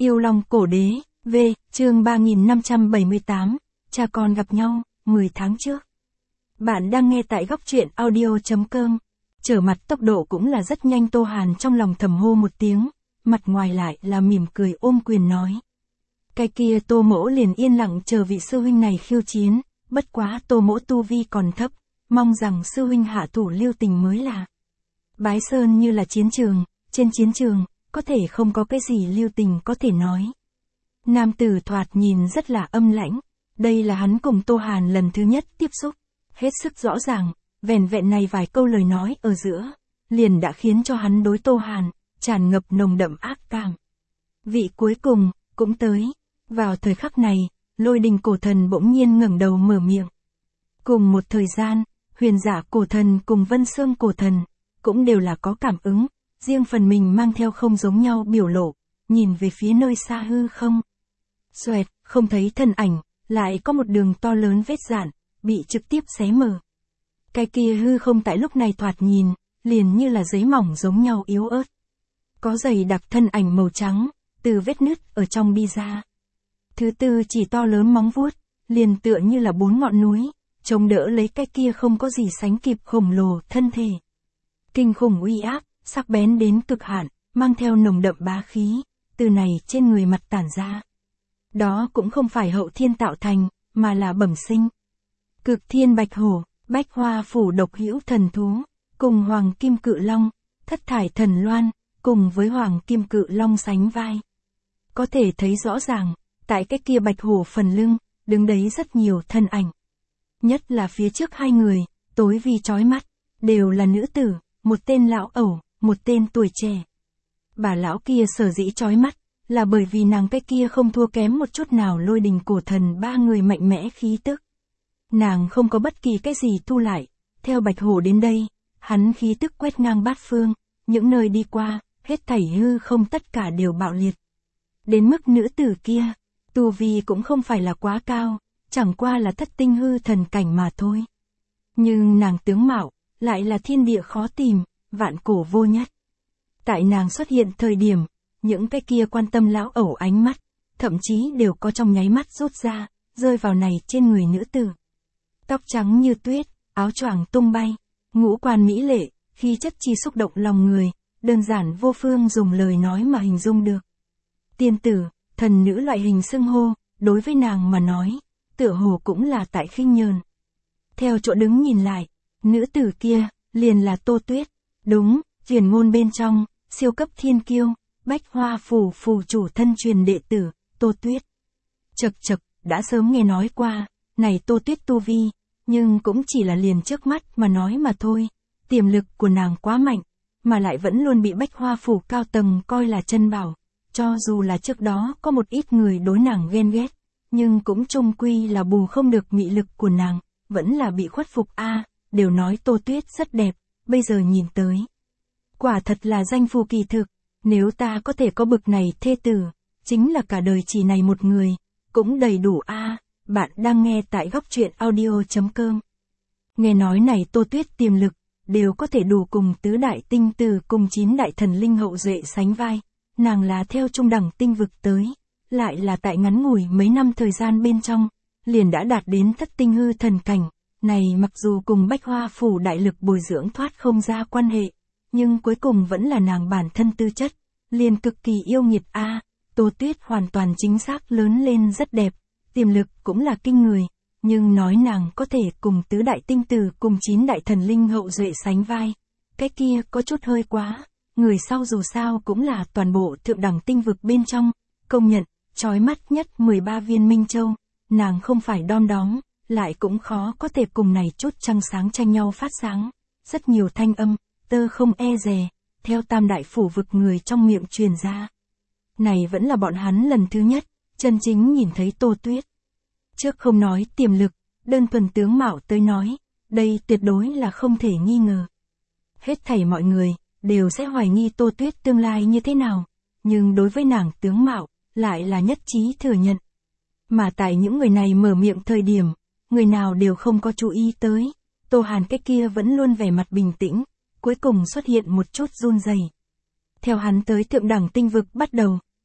Yêu Long Cổ Đế, V, chương 3578, cha con gặp nhau, 10 tháng trước. Bạn đang nghe tại góc truyện audio.com. Trở mặt tốc độ cũng là rất nhanh. Tô Hàn trong lòng thầm hô một tiếng, mặt ngoài lại là mỉm cười ôm quyền nói. Cái kia Tô Mỗ liền yên lặng chờ vị sư huynh này khiêu chiến, bất quá Tô Mỗ tu vi còn thấp, mong rằng sư huynh hạ thủ lưu tình mới là. Bái Sơn như là chiến trường, trên chiến trường, có thể không có cái gì lưu tình có thể nói. Nam tử thoạt nhìn rất là âm lãnh, đây là hắn cùng Tô Hàn lần thứ nhất tiếp xúc, hết sức rõ ràng, vẻn vẹn này vài câu lời nói ở giữa, liền đã khiến cho hắn đối Tô Hàn, tràn ngập nồng đậm ác cảm. Vị cuối cùng, cũng tới, vào thời khắc này, Lôi Đình cổ thần bỗng nhiên ngẩng đầu mở miệng. Cùng một thời gian, Huyền Giả cổ thần cùng Vân Xương cổ thần, cũng đều là có cảm ứng, riêng phần mình mang theo không giống nhau biểu lộ, nhìn về phía nơi xa hư không. Xoẹt, không thấy thân ảnh, lại có một đường to lớn vết rạn, bị trực tiếp xé mở. Cái kia hư không tại lúc này thoạt nhìn, liền như là giấy mỏng giống nhau yếu ớt. Có dày đặc thân ảnh màu trắng, từ vết nứt ở trong đi ra. Thứ tư chỉ to lớn móng vuốt, liền tựa như là 4 ngọn núi, chống đỡ lấy cái kia không có gì sánh kịp khổng lồ thân thể. Kinh khủng uy áp, sắc bén đến cực hạn, mang theo nồng đậm bá khí, từ này trên người mặt tản ra. Đó cũng không phải hậu thiên tạo thành, mà là bẩm sinh. Cực thiên bạch hổ, bách hoa phủ độc hữu thần thú, cùng hoàng kim cự long, thất thải thần loan, cùng với hoàng kim cự long sánh vai. Có thể thấy rõ ràng, tại cái kia bạch hổ phần lưng, đứng đấy rất nhiều thân ảnh. Nhất là phía trước hai người, tối vì chói mắt, đều là nữ tử, một tên lão ẩu, một tên tuổi trẻ. Bà lão kia sở dĩ chói mắt, là bởi vì nàng cái kia không thua kém một chút nào Lôi Đình cổ thần ba người mạnh mẽ khí tức. Nàng không có bất kỳ cái gì thu lại, theo bạch hổ đến đây, hắn khí tức quét ngang bát phương, những nơi đi qua, hết thảy hư không tất cả đều bạo liệt. Đến mức nữ tử kia, tu vi cũng không phải là quá cao, chẳng qua là thất tinh hư thần cảnh mà thôi. Nhưng nàng tướng mạo, lại là thiên địa khó tìm, vạn cổ vô nhất. Tại nàng xuất hiện thời điểm, những cái kia quan tâm lão ẩu ánh mắt, thậm chí đều có trong nháy mắt rút ra, rơi vào này trên người nữ tử. Tóc trắng như tuyết, áo choàng tung bay, ngũ quan mỹ lệ, khí chất chi xúc động lòng người, đơn giản vô phương dùng lời nói mà hình dung được. Tiên tử, thần nữ loại hình xưng hô, đối với nàng mà nói, tựa hồ cũng là tại khinh nhờn. Theo chỗ đứng nhìn lại, nữ tử kia, liền là Tô Tuyết, đúng, truyền ngôn bên trong, siêu cấp thiên kiêu, bách hoa phủ phủ chủ thân truyền đệ tử, Tô Tuyết. Chậc chậc, đã sớm nghe nói qua, này Tô Tuyết tu vi, nhưng cũng chỉ là liền trước mắt mà nói mà thôi, tiềm lực của nàng quá mạnh, mà lại vẫn luôn bị bách hoa phủ cao tầng coi là chân bảo, cho dù là trước đó có một ít người đối nàng ghen ghét, nhưng cũng chung quy là bù không được mị lực của nàng, vẫn là bị khuất phục đều nói Tô Tuyết rất đẹp, bây giờ nhìn tới. Quả thật là danh phù kỳ thực, nếu ta có thể có bực này thê tử, chính là cả đời chỉ này một người, cũng đầy đủ Bạn đang nghe tại góc truyện audio.com. Nghe nói này Tô Tuyết tiềm lực, đều có thể đủ cùng tứ đại tinh tử cùng 9 đại thần linh hậu duệ sánh vai, nàng là theo trung đẳng tinh vực tới, lại là tại ngắn ngủi mấy năm thời gian bên trong, liền đã đạt đến thất tinh hư thần cảnh, này mặc dù cùng bách hoa phủ đại lực bồi dưỡng thoát không ra quan hệ, nhưng cuối cùng vẫn là nàng bản thân tư chất, liền cực kỳ yêu nghiệt Tô Tuyết hoàn toàn chính xác lớn lên rất đẹp, tiềm lực cũng là kinh người, nhưng nói nàng có thể cùng tứ đại tinh tử cùng 9 đại thần linh hậu duệ sánh vai, cái kia có chút hơi quá, người sau dù sao cũng là toàn bộ thượng đẳng tinh vực bên trong, công nhận, chói mắt nhất 13 viên minh châu, nàng không phải đom đóm, lại cũng khó có thể cùng này chút trăng sáng tranh nhau phát sáng, rất nhiều thanh âm, tơ không e dè, theo tam đại phủ vực người trong miệng truyền ra. Này vẫn là bọn hắn lần thứ nhất, chân chính nhìn thấy Tô Tuyết. Trước không nói tiềm lực, đơn thuần tướng mạo tới nói, đây tuyệt đối là không thể nghi ngờ. Hết thảy mọi người, đều sẽ hoài nghi Tô Tuyết tương lai như thế nào, nhưng đối với nàng tướng mạo, lại là nhất trí thừa nhận. Mà tại những người này mở miệng thời điểm, người nào đều không có chú ý tới, Tô Hàn cái kia vẫn luôn vẻ mặt bình tĩnh, cuối cùng xuất hiện một chút run rẩy. Theo hắn tới thượng đẳng tinh vực bắt đầu,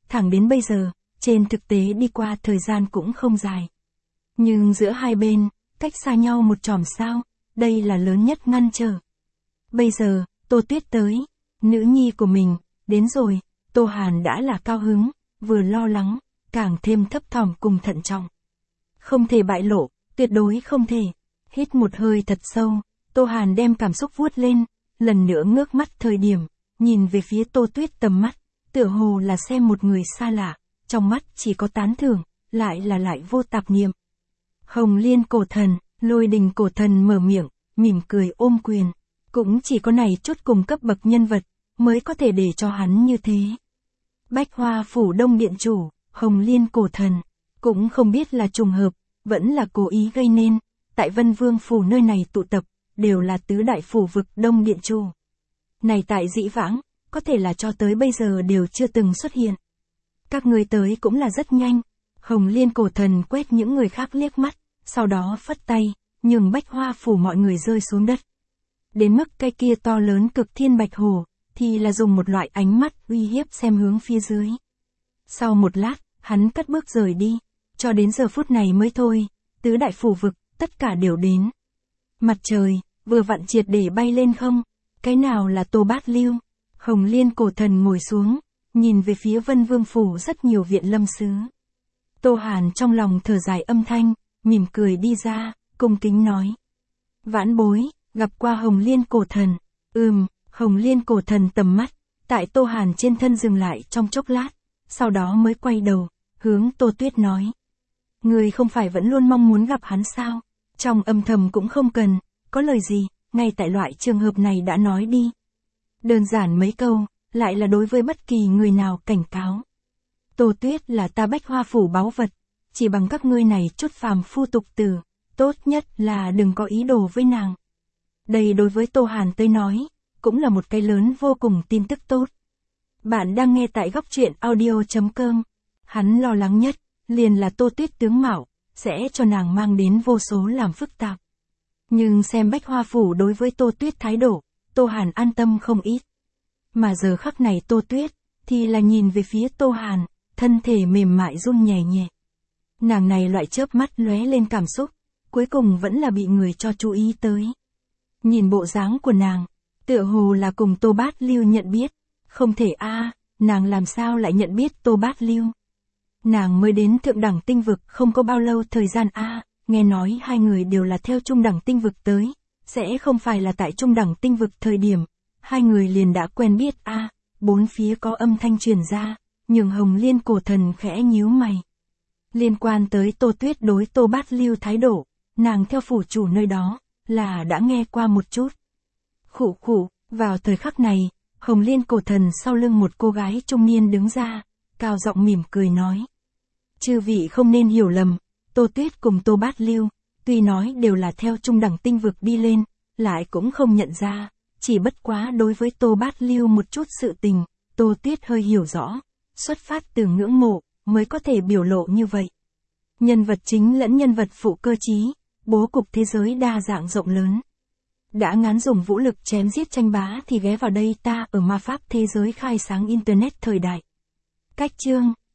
thẳng đến bây giờ, trên thực tế đi qua thời gian cũng không dài. Nhưng giữa hai bên, cách xa nhau một chòm sao, đây là lớn nhất ngăn trở. Bây giờ, Tô Tuyết tới, nữ nhi của mình, đến rồi, Tô Hàn đã là cao hứng, vừa lo lắng, càng thêm thấp thỏm cùng thận trọng. Không thể bại lộ, tuyệt đối không thể. Hít một hơi thật sâu, Tô Hàn đem cảm xúc vuốt lên, lần nữa ngước mắt thời điểm, nhìn về phía Tô Tuyết tầm mắt, tựa hồ là xem một người xa lạ, trong mắt chỉ có tán thưởng, lại vô tạp niệm. Hồng Liên cổ thần, Lôi Đình cổ thần mở miệng, mỉm cười ôm quyền, cũng chỉ có này chút cùng cấp bậc nhân vật, mới có thể để cho hắn như thế. Bách Hoa Phủ Đông Điện chủ, Hồng Liên cổ thần, cũng không biết là trùng hợp, vẫn là cố ý gây nên, tại Vân Vương Phủ nơi này tụ tập, đều là tứ đại phủ vực Đông Điện chủ. Này tại dĩ vãng, có thể là cho tới bây giờ đều chưa từng xuất hiện. Các người tới cũng là rất nhanh, Hồng Liên cổ thần quét những người khác liếc mắt, sau đó phất tay, nhường Bách Hoa Phủ mọi người rơi xuống đất. Đến mức cái kia to lớn cực thiên bạch hổ, thì là dùng một loại ánh mắt uy hiếp xem hướng phía dưới. Sau một lát, hắn cất bước rời đi, cho đến giờ phút này mới thôi, tứ đại phủ vực, tất cả đều đến. Mặt trời, vừa vặn triệt để bay lên không, cái nào là Tô Bát Lưu? Hồng Liên cổ thần ngồi xuống, nhìn về phía Vân Vương Phủ rất nhiều viện lâm sứ. Tô Hàn trong lòng thở dài âm thanh, mỉm cười đi ra, cung kính nói. Vãn bối, gặp qua Hồng Liên cổ thần. Hồng Liên cổ thần tầm mắt, tại Tô Hàn trên thân dừng lại trong chốc lát, sau đó mới quay đầu, hướng Tô Tuyết nói. Người không phải vẫn luôn mong muốn gặp hắn sao? Trong âm thầm cũng không cần, có lời gì, ngay tại loại trường hợp này đã nói đi. Đơn giản mấy câu, lại là đối với bất kỳ người nào cảnh cáo. Tô Tuyết là ta Bách Hoa Phủ báu vật, chỉ bằng các ngươi này chút phàm phu tục tử, tốt nhất là đừng có ý đồ với nàng. Đây đối với Tô Hàn tới nói, cũng là một cái lớn vô cùng tin tức tốt. Bạn đang nghe tại góc truyện audio.com. Hắn lo lắng nhất, liền là Tô Tuyết tướng mạo, sẽ cho nàng mang đến vô số làm phức tạp. Nhưng xem Bách Hoa Phủ đối với Tô Tuyết thái độ, Tô Hàn an tâm không ít. Mà giờ khắc này Tô Tuyết, thì là nhìn về phía Tô Hàn, thân thể mềm mại run nhẹ nhẹ. Nàng này loại chớp mắt lóe lên cảm xúc, cuối cùng vẫn là bị người cho chú ý tới. Nhìn bộ dáng của nàng, tựa hồ là cùng Tô Bát Lưu nhận biết. Không thể nàng làm sao lại nhận biết Tô Bát Lưu? Nàng mới đến thượng đẳng tinh vực không có bao lâu thời gian nghe nói hai người đều là theo trung đẳng tinh vực tới, sẽ không phải là tại trung đẳng tinh vực thời điểm, hai người liền đã quen biết bốn phía có âm thanh truyền ra, nhường Hồng Liên cổ thần khẽ nhíu mày. Liên quan tới Tô Tuyết đối Tô Bát Lưu thái độ, nàng theo phủ chủ nơi đó, là đã nghe qua một chút. Khụ, vào thời khắc này, Hồng Liên cổ thần sau lưng một cô gái trung niên đứng ra, cao giọng mỉm cười nói. Chư vị không nên hiểu lầm, Tô Tuyết cùng Tô Bát Lưu, tuy nói đều là theo trung đẳng tinh vực đi lên, lại cũng không nhận ra, chỉ bất quá đối với Tô Bát Lưu một chút sự tình, Tô Tuyết hơi hiểu rõ, xuất phát từ ngưỡng mộ, mới có thể biểu lộ như vậy. Nhân vật chính lẫn nhân vật phụ cơ trí, bố cục thế giới đa dạng rộng lớn. Đã ngán dùng vũ lực chém giết tranh bá thì ghé vào đây ta ở ma pháp thế giới khai sáng Internet thời đại. Cách chương